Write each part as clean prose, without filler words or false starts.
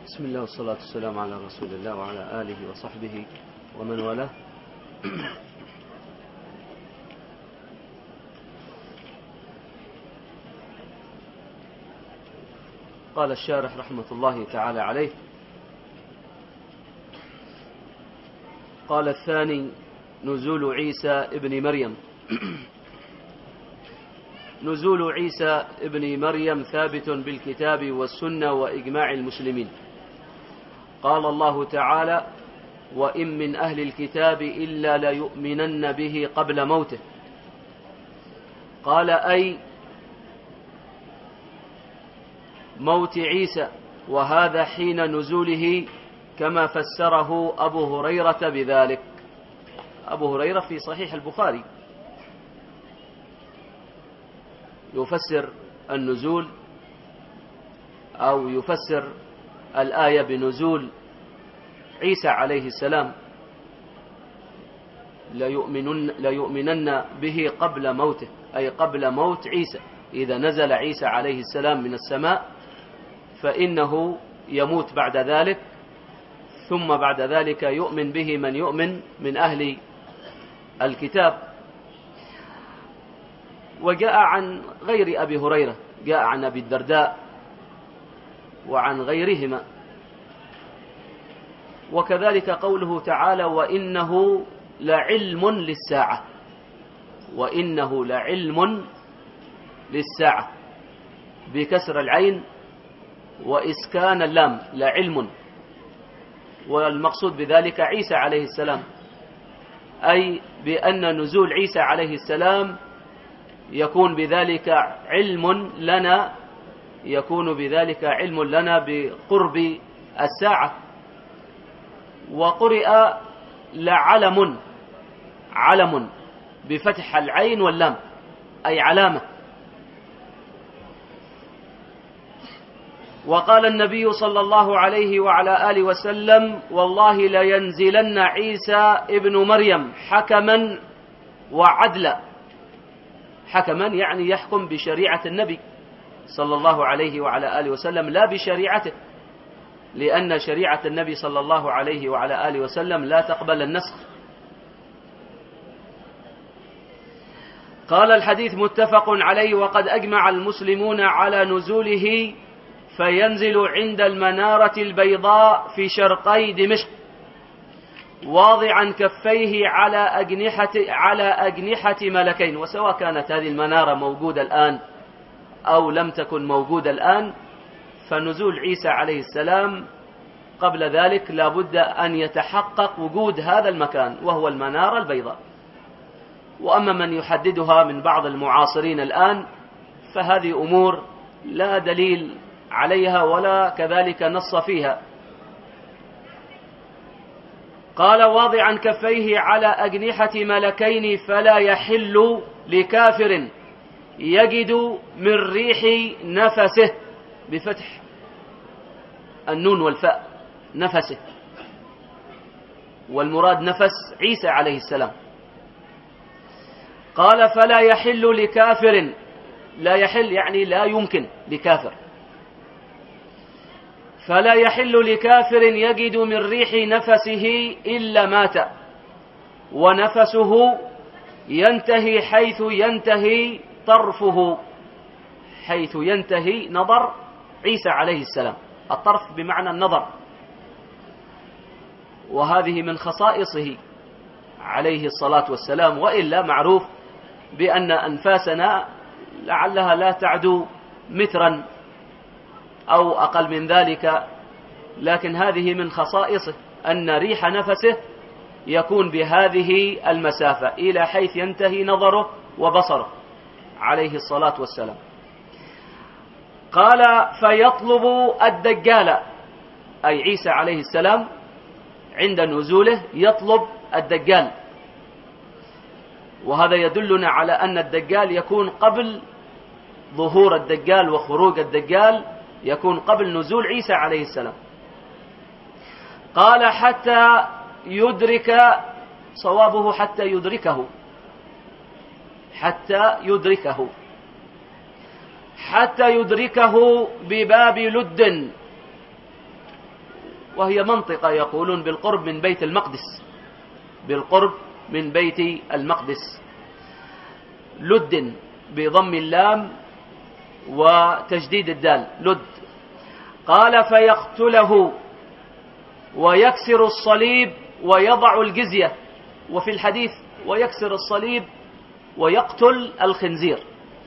بسم الله والصلاة والسلام على رسول الله وعلى آله وصحبه ومن والاه. قال الشارح رحمة الله تعالى عليه: قال الثاني: نزول عيسى ابن مريم. نزول عيسى ابن مريم ثابت بالكتاب والسنة وإجماع المسلمين. قال الله تعالى: وإن من أهل الكتاب إلا ليؤمنن به قبل موته. قال: أي موت عيسى، وهذا حين نزوله كما فسره أبو هريرة بذلك. أبو هريرة في صحيح البخاري يفسر النزول أو يفسر الآية بنزول عيسى عليه السلام: ليؤمنن به قبل موته، أي قبل موت عيسى. إذا نزل عيسى عليه السلام من السماء فإنه يموت بعد ذلك، ثم بعد ذلك يؤمن به من يؤمن من أهل الكتاب. وجاء عن غير أبي هريرة، جاء عن أبي الدرداء وعن غيرهما. وكذلك قوله تعالى: وإنه لعلم للساعة. وإنه لعلم للساعة بكسر العين وإسكان اللام، لعلم. والمقصود بذلك عيسى عليه السلام، أي بأن نزول عيسى عليه السلام يكون بذلك علم لنا، يكون بذلك علم لنا بقرب الساعة. وقرئ لعلم، علم بفتح العين واللام، أي علامة. وقال النبي صلى الله عليه وعلى آله وسلم: والله لينزلن عيسى ابن مريم حكما وعدلا. حكما يعني يحكم بشريعة النبي صلى الله عليه وعلى آله وسلم، لا بشريعته، لأن شريعة النبي صلى الله عليه وعلى آله وسلم لا تقبل النسخ. قال: الحديث متفق عليه، وقد أجمع المسلمون على نزوله، فينزل عند المنارة البيضاء في شرقي دمشق، واضعا كفيه على أجنحة ملكين. وسواء كانت هذه المنارة موجودة الآن أو لم تكن موجودة الآن، فنزول عيسى عليه السلام قبل ذلك لا بد أن يتحقق وجود هذا المكان، وهو المنارة البيضاء. وأما من يحددها من بعض المعاصرين الآن فهذه أمور لا دليل عليها ولا كذلك نص فيها. قال: واضعا كفيه على أجنحة ملكين، فلا يحل لكافر يجد من ريح نفسه، بفتح النون والفاء، نفسه، والمراد نفس عيسى عليه السلام. قال: فلا يحل لكافر، لا يحل يعني لا يمكن لكافر، فلا يحل لكافر يجد من ريح نفسه إلا مات، ونفسه ينتهي حيث ينتهي طرفه، حيث ينتهي نظر عيسى عليه السلام. الطرف بمعنى النظر، وهذه من خصائصه عليه الصلاة والسلام. وإلا معروف بأن أنفاسنا لعلها لا تعدو مترا أو أقل من ذلك، لكن هذه من خصائصه أن ريح نفسه يكون بهذه المسافة إلى حيث ينتهي نظره وبصره عليه الصلاة والسلام. قال: فيطلب الدجال، أي عيسى عليه السلام عند نزوله يطلب الدجال. وهذا يدلنا على أن الدجال يكون قبل ظهور الدجال وخروج الدجال، يكون قبل نزول عيسى عليه السلام. قال: حتى يدرك، صوابه حتى يدركه، حتى يدركه، حتى يدركه بباب لد، وهي منطقة يقولون بالقرب من بيت المقدس، بالقرب من بيت المقدس. لد بضم اللام وتجديد الدال، لد. قال فيقتله ويكسر الصليب ويضع الجزية، وفي الحديث ويكسر الصليب ويقتل الخنزير،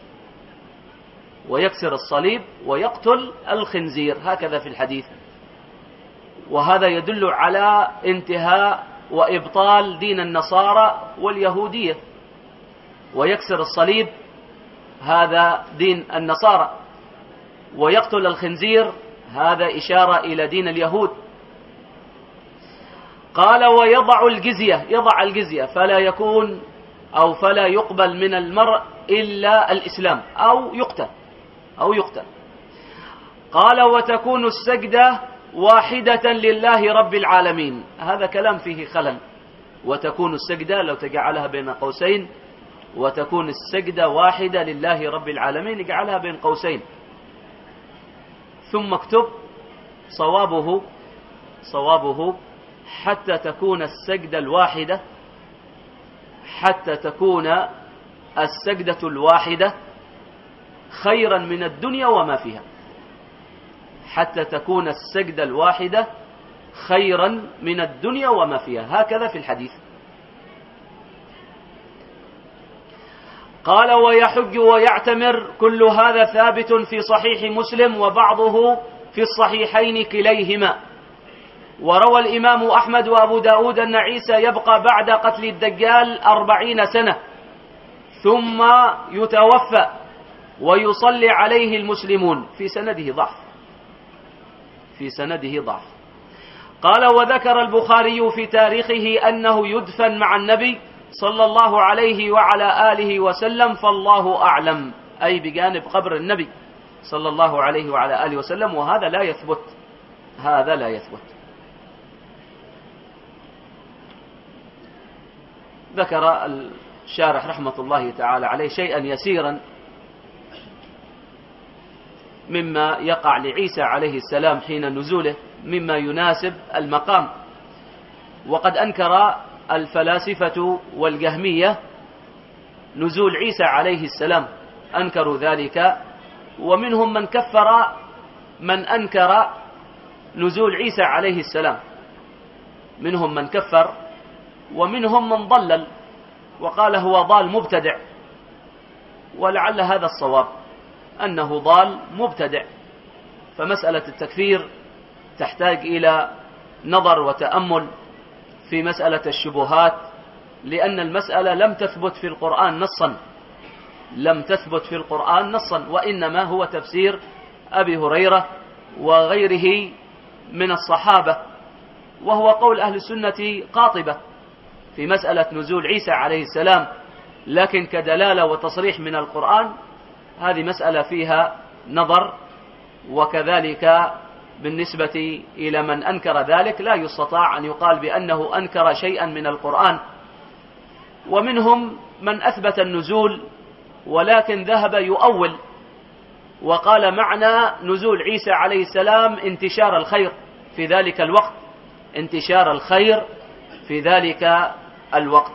ويكسر الصليب ويقتل الخنزير، هكذا في الحديث. وهذا يدل على انتهاء وإبطال دين النصارى واليهودية. ويكسر الصليب هذا دين النصارى، ويقتل الخنزير هذا إشارة إلى دين اليهود. قال ويضع الجزية، يضع الجزية، فلا يكون أو فلا يقبل من المرء إلا الإسلام أو يقتل. قال وتكون السجدة واحدة لله رب العالمين، هذا كلام فيه خلل. وتكون السجدة لو تجعلها بين قوسين، وتكون السجدة واحدة لله رب العالمين، اجعلها بين قوسين، ثم اكتب صوابه حتى تكون السجدة الواحدة، حتى تكون السجدة الواحدة خيرا من الدنيا وما فيها، حتى تكون السجدة الواحدة خيرا من الدنيا وما فيها، هكذا في الحديث. قال ويحج ويعتمر، كل هذا ثابت في صحيح مسلم وبعضه في الصحيحين كليهما. وروى الإمام أحمد وأبو داود أن عيسى يبقى بعد قتل الدجال 40 سنة ثم يتوفى ويصلي عليه المسلمون، في سنده ضعف. قال وذكر البخاري في تاريخه أنه يدفن مع النبي صلى الله عليه وعلى آله وسلم، فالله أعلم، أي بجانب قبر النبي صلى الله عليه وعلى آله وسلم، وهذا لا يثبت، هذا لا يثبت. ذكر الشارح رحمة الله تعالى عليه شيئا يسيرا مما يقع لعيسى عليه السلام حين نزوله مما يناسب المقام. وقد أنكر الفلاسفة والجهمية نزول عيسى عليه السلام، أنكروا ذلك، ومنهم من كفر من أنكر نزول عيسى عليه السلام، منهم من كفر ومنهم من ضلل وقال هو ضال مبتدع، ولعل هذا الصواب أنه ضال مبتدع. فمسألة التكفير تحتاج إلى نظر وتأمل في مسألة الشبهات، لأن المسألة لم تثبت في القرآن نصا، لم تثبت في القرآن نصا، وإنما هو تفسير أبي هريرة وغيره من الصحابة، وهو قول أهل السنة قاطبة في مسألة نزول عيسى عليه السلام، لكن كدلالة وتصريح من القرآن هذه مسألة فيها نظر. وكذلك بالنسبة إلى من أنكر ذلك لا يستطاع أن يقال بأنه أنكر شيئا من القرآن. ومنهم من أثبت النزول ولكن ذهب يؤول وقال معنى نزول عيسى عليه السلام انتشار الخير في ذلك الوقت، انتشار الخير في ذلك الوقت.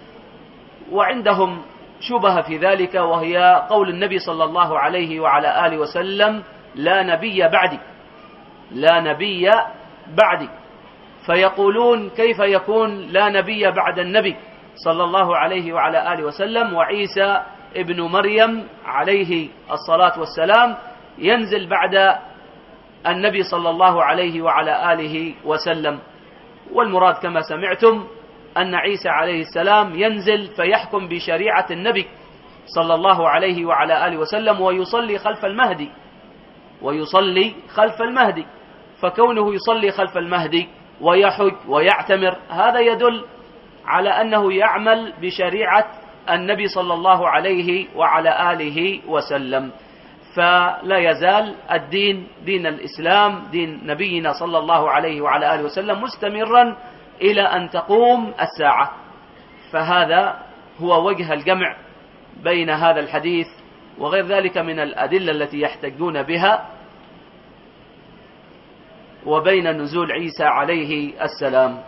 وعندهم شبهة في ذلك، وهي قول النبي صلى الله عليه وعلى آله وسلم لا نبي بعدي، لا نبي بعدي. فيقولون كيف يكون لا نبي بعد النبي صلى الله عليه وعلى آله وسلم وعيسى ابن مريم عليه الصلاة والسلام ينزل بعد النبي صلى الله عليه وعلى آله وسلم؟ والمراد كما سمعتم أن عيسى عليه السلام ينزل فيحكم بشريعة النبي صلى الله عليه وعلى آله وسلم ويصلي خلف المهدي، ويصلي خلف المهدي. فكونه يصلي خلف المهدي ويحج ويعتمر هذا يدل على أنه يعمل بشريعة النبي صلى الله عليه وعلى آله وسلم. فلا يزال الدين دين الإسلام دين نبينا صلى الله عليه وعلى آله وسلم مستمرا إلى أن تقوم الساعة. فهذا هو وجه الجمع بين هذا الحديث وغير ذلك من الأدلة التي يحتجون بها. وبين نزول عيسى عليه السلام.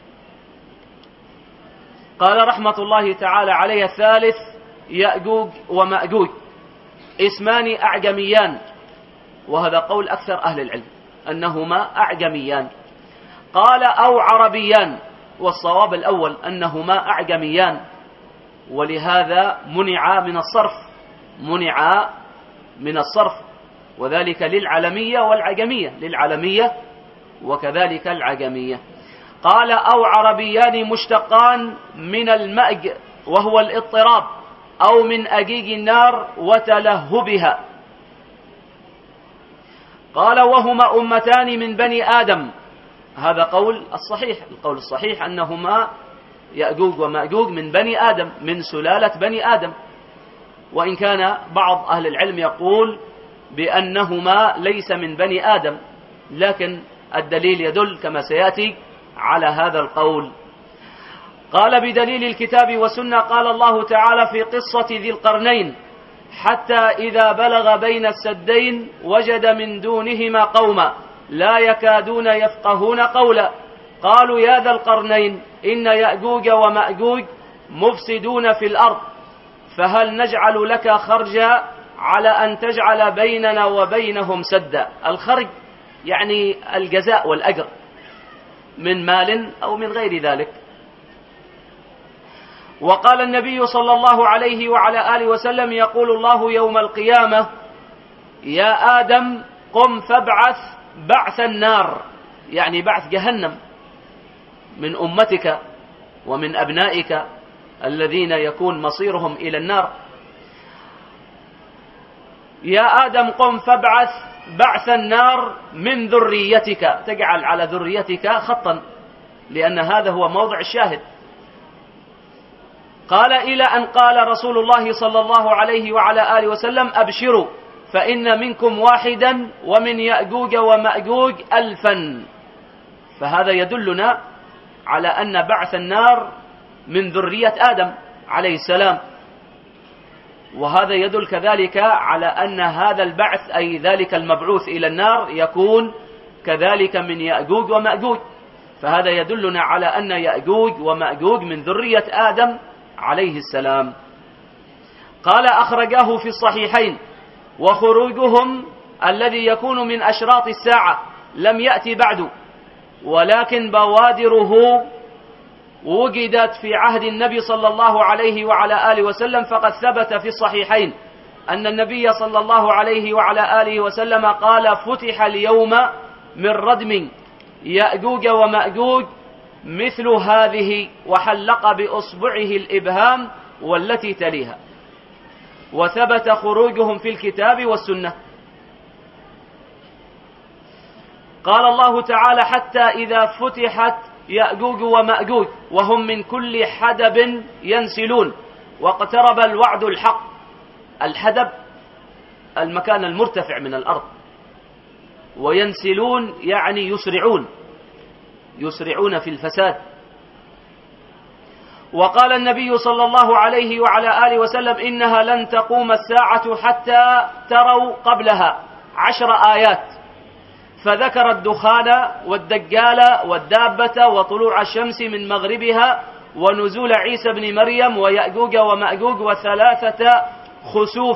قال رحمة الله تعالى عليه: الثالث يأجوج ومأجوج اسمان أعجميان، وهذا قول أكثر أهل العلم أنهما أعجميان. قال: أو عربيان، والصواب الأول أنهما أعجميان، ولهذا منع من الصرف، وذلك للعلمية والعجمية، للعلمية وكذلك العجمية. قال: أو عربيان مشتقان من المأج وهو الاضطراب، أو من أجيج النار وتلهبها. قال: وهما أمتان من بني آدم. هذا قول الصحيح، القول الصحيح أنهما يأجوج ومأجوج من بني آدم، من سلالة بني آدم، وإن كان بعض أهل العلم يقول بأنهما ليس من بني آدم، لكن الدليل يدل كما سيأتي على هذا القول. قال: بدليل الكتاب والسنة. قال الله تعالى في قصة ذي القرنين: حتى إذا بلغ بين السدين وجد من دونهما قوما لا يكادون يفقهون قولا، قالوا يا ذا القرنين إن يأجوج ومأجوج مفسدون في الأرض، فهل نجعل لك خرجا على أن تجعل بيننا وبينهم سدا. الخرج يعني الجزاء والأجر من مال أو من غير ذلك. وقال النبي صلى الله عليه وعلى آله وسلم: يقول الله يوم القيامة: يا آدم قم فابعث بعث النار، يعني بعث جهنم، من أمتك ومن أبنائك الذين يكون مصيرهم إلى النار. يا آدم قم فابعث بعث النار من ذريتك، تجعل على ذريتك خطا، لأن هذا هو موضع الشاهد. قال: إلى أن قال رسول الله صلى الله عليه وعلى آله وسلم: أبشروا فإن منكم واحدا ومن يأجوج ومأجوج 1000. فهذا يدلنا على أن بعث النار من ذرية آدم عليه السلام، وهذا يدل كذلك على أن هذا البعث أي ذلك المبعوث إلى النار يكون كذلك من يأجوج ومأجوج، فهذا يدلنا على أن يأجوج ومأجوج من ذرية آدم عليه السلام. قال: أخرجاه في الصحيحين: وخروجهم الذي يكون من أشراط الساعة لم يأتي بعد، ولكن بوادره وجدت في عهد النبي صلى الله عليه وعلى آله وسلم، فقد ثبت في الصحيحين أن النبي صلى الله عليه وعلى آله وسلم قال: فتح اليوم من ردم يأجوج ومأجوج مثل هذه، وحلق بأصبعه الإبهام والتي تليها. وثبت خروجهم في الكتاب والسنة. قال الله تعالى: حتى إذا فتحت يأجوج ومأجوج وهم من كل حدب ينسلون واقترب الوعد الحق. الحدب المكان المرتفع من الأرض، وينسلون يعني يسرعون في الفساد. وقال النبي صلى الله عليه وعلى آله وسلم: إنها لن تقوم الساعة حتى تروا قبلها 10 آيات، فذكر الدخان والدجال والدابة وطلوع الشمس من مغربها ونزول عيسى بن مريم ويأجوج ومأجوج وثلاثة خسوف.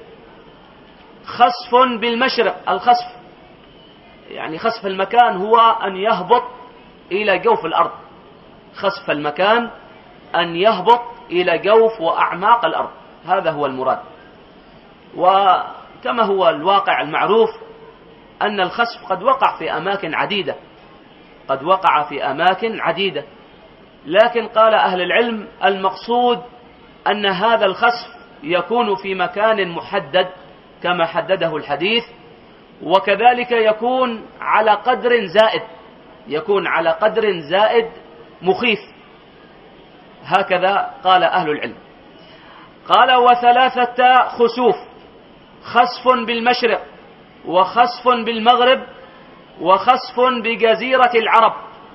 خسف بالمشرق، الخسف يعني خسف المكان هو أن يهبط إلى جوف الأرض، خسف المكان أن يهبط إلى جوف وأعماق الأرض، هذا هو المراد. وكما هو الواقع المعروف أن الخسف قد وقع في أماكن عديدة، لكن قال أهل العلم: المقصود أن هذا الخسف يكون في مكان محدد كما حدده الحديث، وكذلك يكون على قدر زائد مخيف، هكذا قال أهل العلم. قال: وثلاثة خسوف: خسف بالمشرق، وخسف بالمغرب، وخسف بجزيرة العرب.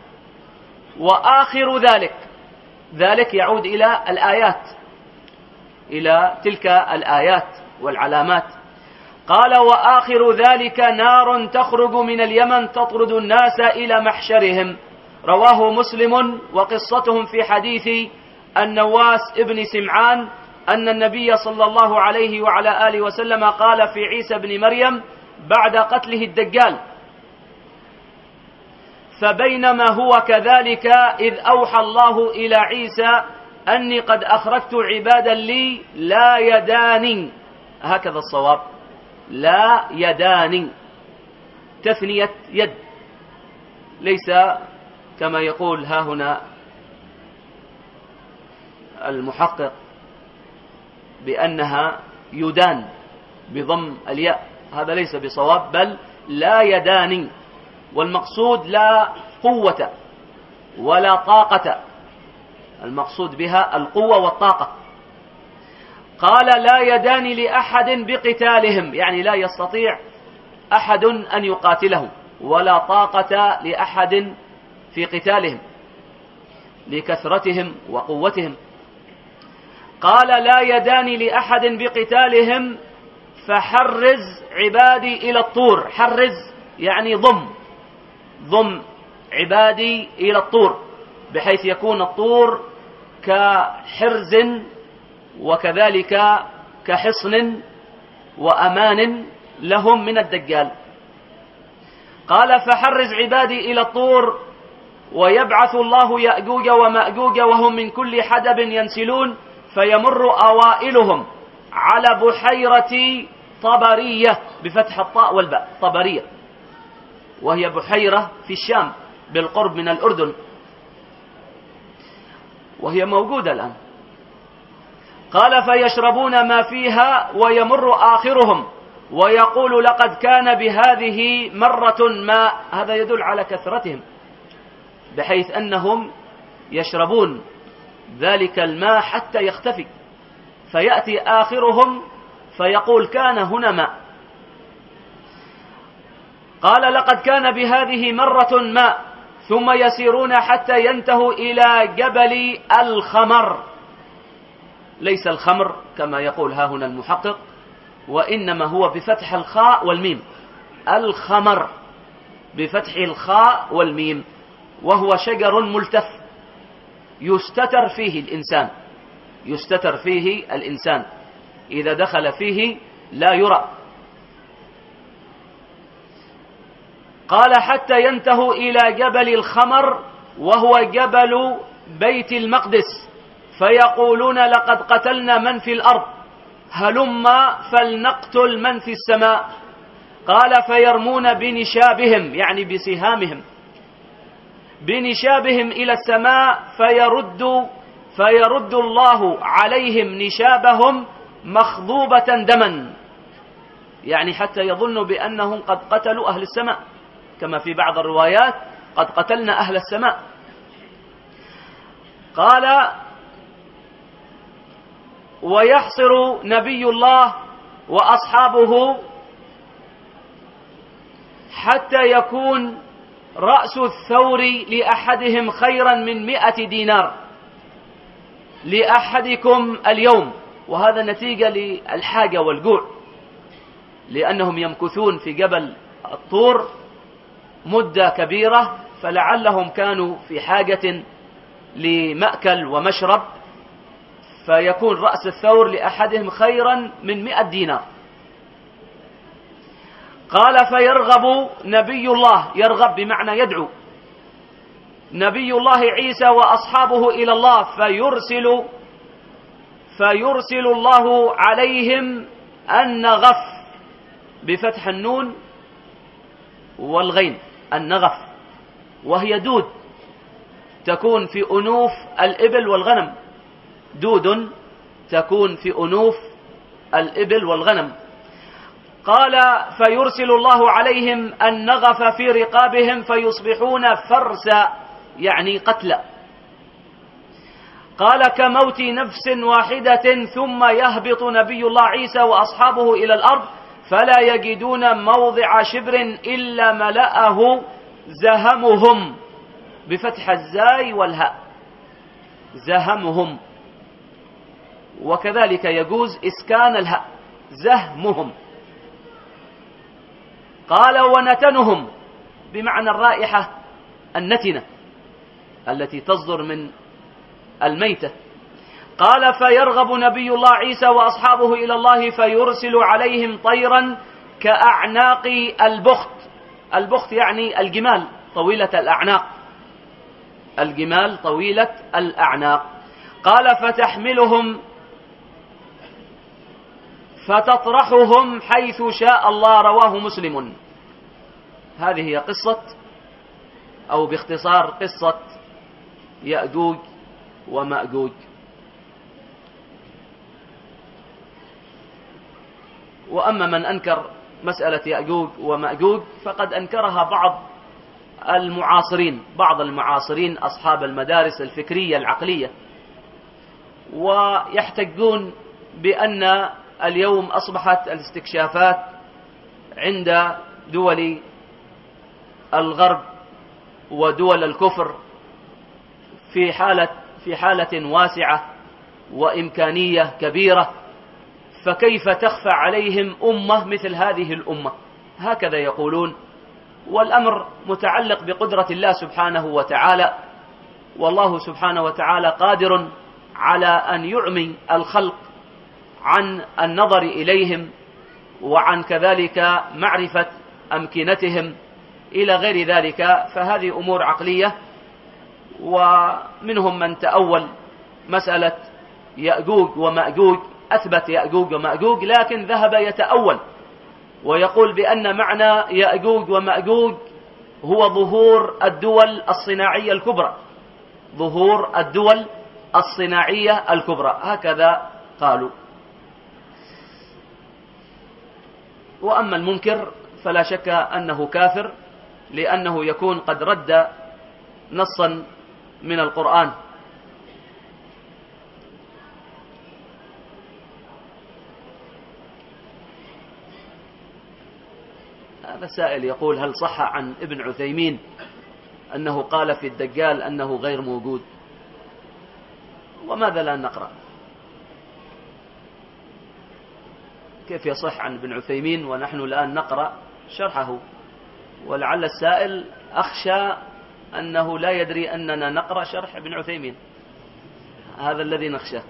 وآخر ذلك يعود إلى تلك الآيات والعلامات. قال: وآخر ذلك نار تخرج من اليمن تطرد الناس إلى محشرهم. رواه مسلم. وقصتهم في حديث النواس ابن سمعان أن النبي صلى الله عليه وعلى آله وسلم قال في عيسى بن مريم بعد قتله الدجال: فبينما هو كذلك إذ أوحى الله إلى عيسى أني قد أخرجت عبادا لي لا يداني. هكذا الصواب، لا يداني، تثنية يد، ليس كما يقول ها هنا المحقق بأنها يدان بضم الياء، هذا ليس بصواب، بل لا يداني، والمقصود لا قوة ولا طاقة، المقصود بها القوة والطاقة. قال: لا يدان لأحد بقتالهم، يعني لا يستطيع أحد أن يقاتلهم، ولا طاقة لأحد في قتالهم لكثرتهم وقوتهم. قال: لا يدان لأحد بقتالهم فحرز عبادي إلى الطور. حرز يعني ضم عبادي إلى الطور، بحيث يكون الطور كحرز وكذلك كحصن وأمان لهم من الدجال. قال: فحرز عبادي إلى الطور ويبعث الله يأجوج ومأجوج وهم من كل حدب ينسلون، فيمر أوائلهم على بحيرة طبرية بفتح الطاء والباء، طبرية، وهي بحيرة في الشام بالقرب من الأردن، وهي موجودة الآن. قال: فيشربون ما فيها ويمر آخرهم ويقول: لقد كان بهذه مرة ماء. هذا يدل على كثرتهم، بحيث أنهم يشربون ذلك الماء حتى يختفي، فيأتي آخرهم فيقول: كان هنا ماء. قال: لقد كان بهذه مرة ماء، ثم يسيرون حتى ينتهوا إلى جبل الخمر. ليس الخمر كما يقول ها هنا المحقق، وإنما هو بفتح الخاء والميم، الخمر بفتح الخاء والميم، وهو شجر ملتف يستتر فيه الإنسان، إذا دخل فيه لا يرى. قال: حتى ينتهوا إلى جبل الخمر وهو جبل بيت المقدس، فيقولون: لقد قتلنا من في الأرض، هلما فلنقتل من في السماء. قال: فيرمون بنشابهم، يعني بسهامهم، بنشابهم إلى السماء، فيرد الله عليهم نشابهم مخضوبة دما، يعني حتى يظنوا بأنهم قد قتلوا أهل السماء، كما في بعض الروايات: قد قتلنا أهل السماء. قال: ويحصر نبي الله وأصحابه حتى يكون رأس الثور لأحدهم خيرا من 100 دينار لأحدكم اليوم. وهذا نتيجة للحاجة والجوع، لأنهم يمكثون في جبل الطور مدة كبيرة، فلعلهم كانوا في حاجة لمأكل ومشرب، فيكون رأس الثور لأحدهم خيرا من 100 دينار. قال: فيرغب نبي الله، يرغب بمعنى يدعو، نبي الله عيسى وأصحابه إلى الله، فيرسل الله عليهم النغف بفتح النون والغين، النغف، وهي دود تكون في أنوف الإبل والغنم، دود تكون في أنوف الإبل والغنم. قال: فيرسل الله عليهم النغف في رقابهم فيصبحون فرسا، يعني قتلى. قال: كموت نفس واحدة، ثم يهبط نبي الله عيسى وأصحابه إلى الأرض فلا يجدون موضع شبر إلا ملأه زهمهم بفتح الزاي والهاء، زهمهم، وكذلك يجوز إسكان الهاء، زهمهم. قال ونتنهم بمعنى الرائحة النتنة التي تصدر من الميتة. قال فيرغب نبي الله عيسى وأصحابه إلى الله فيرسل عليهم طيرا كأعناق البخت. البخت يعني الجمال طويلة الأعناق، الجمال طويلة الأعناق. قال فتحملهم فتطرحهم حيث شاء الله. رواه مسلم. هذه هي قصة، أو باختصار قصة يأجوج ومأجوج. وأما من أنكر مسألة يأجوج ومأجوج فقد أنكرها بعض المعاصرين أصحاب المدارس الفكرية العقلية، ويحتجون بأن اليوم أصبحت الاستكشافات عند دول الغرب ودول الكفر في حالة واسعة وإمكانية كبيرة، فكيف تخفى عليهم أمة مثل هذه الأمة؟ هكذا يقولون. والأمر متعلق بقدرة الله سبحانه وتعالى، والله سبحانه وتعالى قادر على أن يعمي الخلق عن النظر إليهم وعن كذلك معرفة أمكنتهم إلى غير ذلك. فهذه أمور عقلية. ومنهم من تأول مسألة يأجوج ومأجوج، أثبت يأجوج ومأجوج، لكن ذهب يتأول ويقول بأن معنى يأجوج ومأجوج هو ظهور الدول الصناعية الكبرى، ظهور الدول الصناعية الكبرى، هكذا قالوا. وأما المنكر فلا شك أنه كافر، لأنه يكون قد رد نصا من القرآن. هذا سائل يقول هل صح عن ابن عثيمين أنه قال في الدجال أنه غير موجود؟ وماذا لا نقرأ؟ كيف يصح عن ابن عثيمين ونحن الآن نقرأ شرحه؟ ولعل السائل أخشى أنه لا يدري أننا نقرأ شرح ابن عثيمين، هذا الذي نخشاه.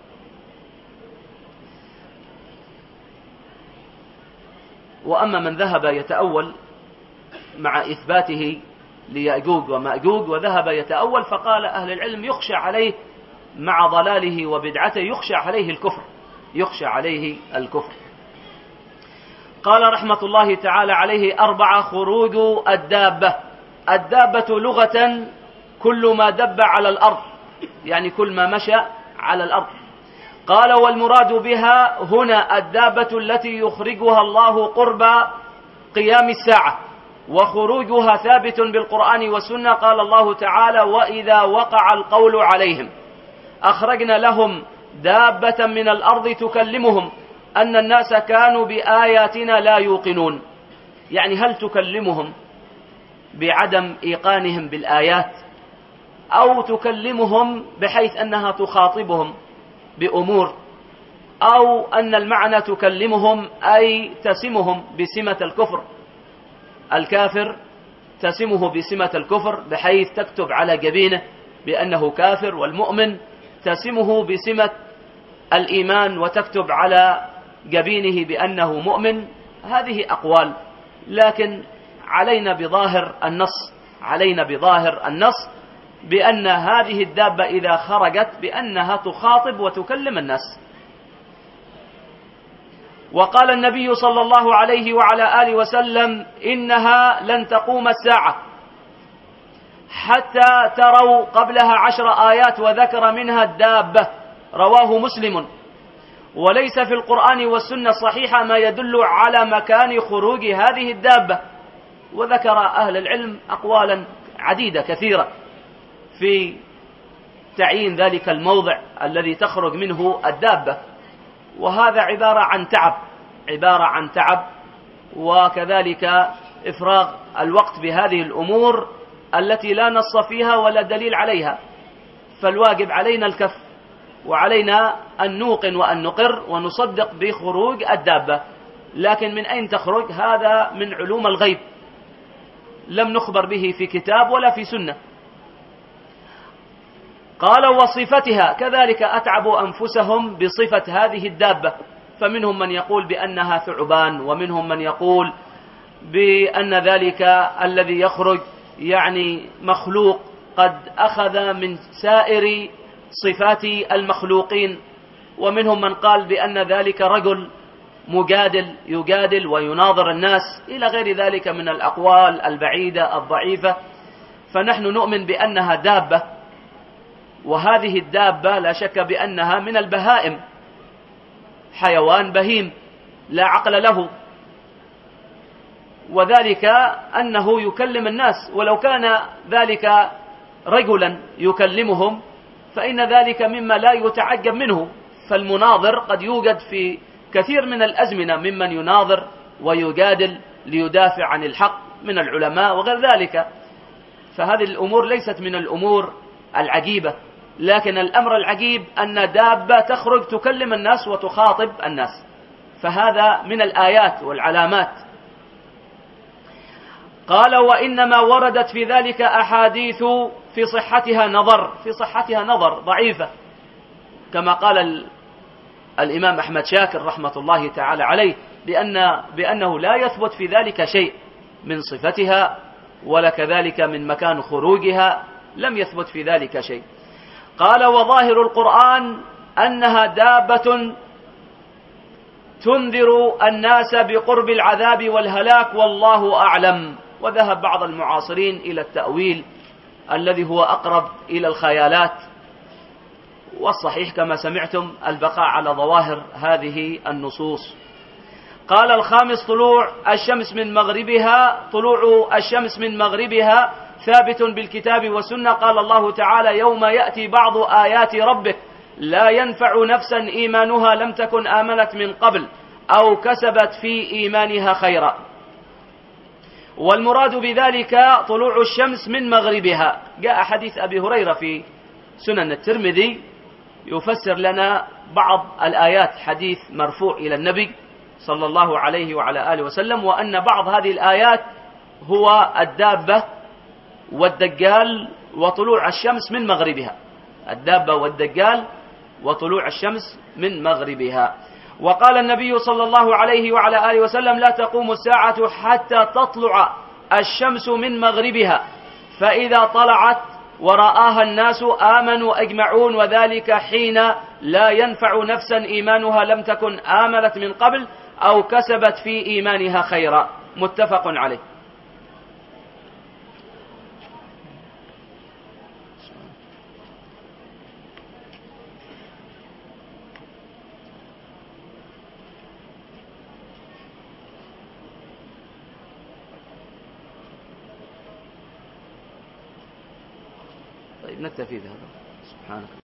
وأما من ذهب يتأول مع إثباته ليأجوج ومأجوج وذهب يتأول، فقال أهل العلم يخشى عليه مع ضلاله وبدعته، يخشى عليه الكفر، يخشى عليه الكفر. قال رحمة الله تعالى عليه: 4 خروج الدابة. الدابة لغة كل ما دب على الأرض، يعني كل ما مشى على الأرض. قال: والمراد بها هنا الدابة التي يخرجها الله قرب قيام الساعة، وخروجها ثابت بالقرآن والسنة. قال الله تعالى: وإذا وقع القول عليهم أخرجنا لهم دابة من الأرض تكلمهم أن الناس كانوا بآياتنا لا يوقنون. يعني هل تكلمهم بعدم إيقانهم بالآيات، أو تكلمهم بحيث أنها تخاطبهم بأمور، أو أن المعنى تكلمهم أي تسمهم بسمة الكفر؟ الكافر تسمه بسمة الكفر بحيث تكتب على جبينه بأنه كافر، والمؤمن تسمه بسمة الإيمان وتكتب على جبينه بأنه مؤمن. هذه أقوال، لكن علينا بظاهر النص بأن هذه الدابة إذا خرجت بأنها تخاطب وتكلم الناس. وقال النبي صلى الله عليه وعلى آله وسلم: إنها لن تقوم الساعة حتى تروا قبلها 10 آيات، وذكر منها الدابة. رواه مسلم. وليس في القرآن والسنة الصحيحة ما يدل على مكان خروج هذه الدابة. وذكر أهل العلم أقوالا عديدة كثيرة في تعيين ذلك الموضع الذي تخرج منه الدابة، وهذا عبارة عن تعب وكذلك إفراغ الوقت بهذه الأمور التي لا نص فيها ولا دليل عليها. فالواجب علينا الكف، وعلينا أن نوقن وأن نقر ونصدق بخروج الدابة. لكن من أين تخرج؟ هذا من علوم الغيب، لم نخبر به في كتاب ولا في سنة. قال وصفتها، كذلك أتعبوا أنفسهم بصفة هذه الدابة، فمنهم من يقول بأنها ثعبان، ومنهم من يقول بأن ذلك الذي يخرج يعني مخلوق قد أخذ من سائر صفات المخلوقين، ومنهم من قال بأن ذلك رجل مجادل يجادل ويناظر الناس، إلى غير ذلك من الأقوال البعيدة الضعيفة. فنحن نؤمن بأنها دابة، وهذه الدابة لا شك بأنها من البهائم، حيوان بهيم لا عقل له، وذلك أنه يكلم الناس. ولو كان ذلك رجلا يكلمهم فإن ذلك مما لا يتعجب منه، فالمناظر قد يوجد في كثير من الأزمنة ممن يناظر ويجادل ليدافع عن الحق من العلماء وغير ذلك، فهذه الأمور ليست من الأمور العجيبة. لكن الأمر العجيب أن دابة تخرج تكلم الناس وتخاطب الناس، فهذا من الآيات والعلامات. قال وإنما وردت في ذلك أحاديث في صحتها نظر ضعيفة، كما قال الإمام أحمد شاكر رحمة الله تعالى عليه بأنه لا يثبت في ذلك شيء من صفتها ولا كذلك من مكان خروجها، لم يثبت في ذلك شيء. قال وظاهر القرآن أنها دابة تنذر الناس بقرب العذاب والهلاك، والله أعلم. وذهب بعض المعاصرين إلى التأويل الذي هو أقرب إلى الخيالات، والصحيح كما سمعتم البقاء على ظواهر هذه النصوص. قال الخامس طلوع الشمس من مغربها ثابت بالكتاب والسنة. قال الله تعالى يوم يأتي بعض آيات ربك لا ينفع نفسا إيمانها لم تكن آمنت من قبل أو كسبت في إيمانها خيرا. والمراد بذلك طلوع الشمس من مغربها. جاء حديث أبي هريرة في سنن الترمذي يفسر لنا بعض الآيات، حديث مرفوع إلى النبي صلى الله عليه وعلى آله وسلم، وأن بعض هذه الآيات هو الدابة والدجال وطلوع الشمس من مغربها، الدابة والدجال وطلوع الشمس من مغربها. وقال النبي صلى الله عليه وعلى آله وسلم لا تقوم الساعة حتى تطلع الشمس من مغربها، فإذا طلعت ورآها الناس آمنوا أجمعون، وذلك حين لا ينفع نفسا إيمانها لم تكن آمنت من قبل أو كسبت في إيمانها خيرا. متفق عليه. طيب نكتفي بهذا. سبحانك.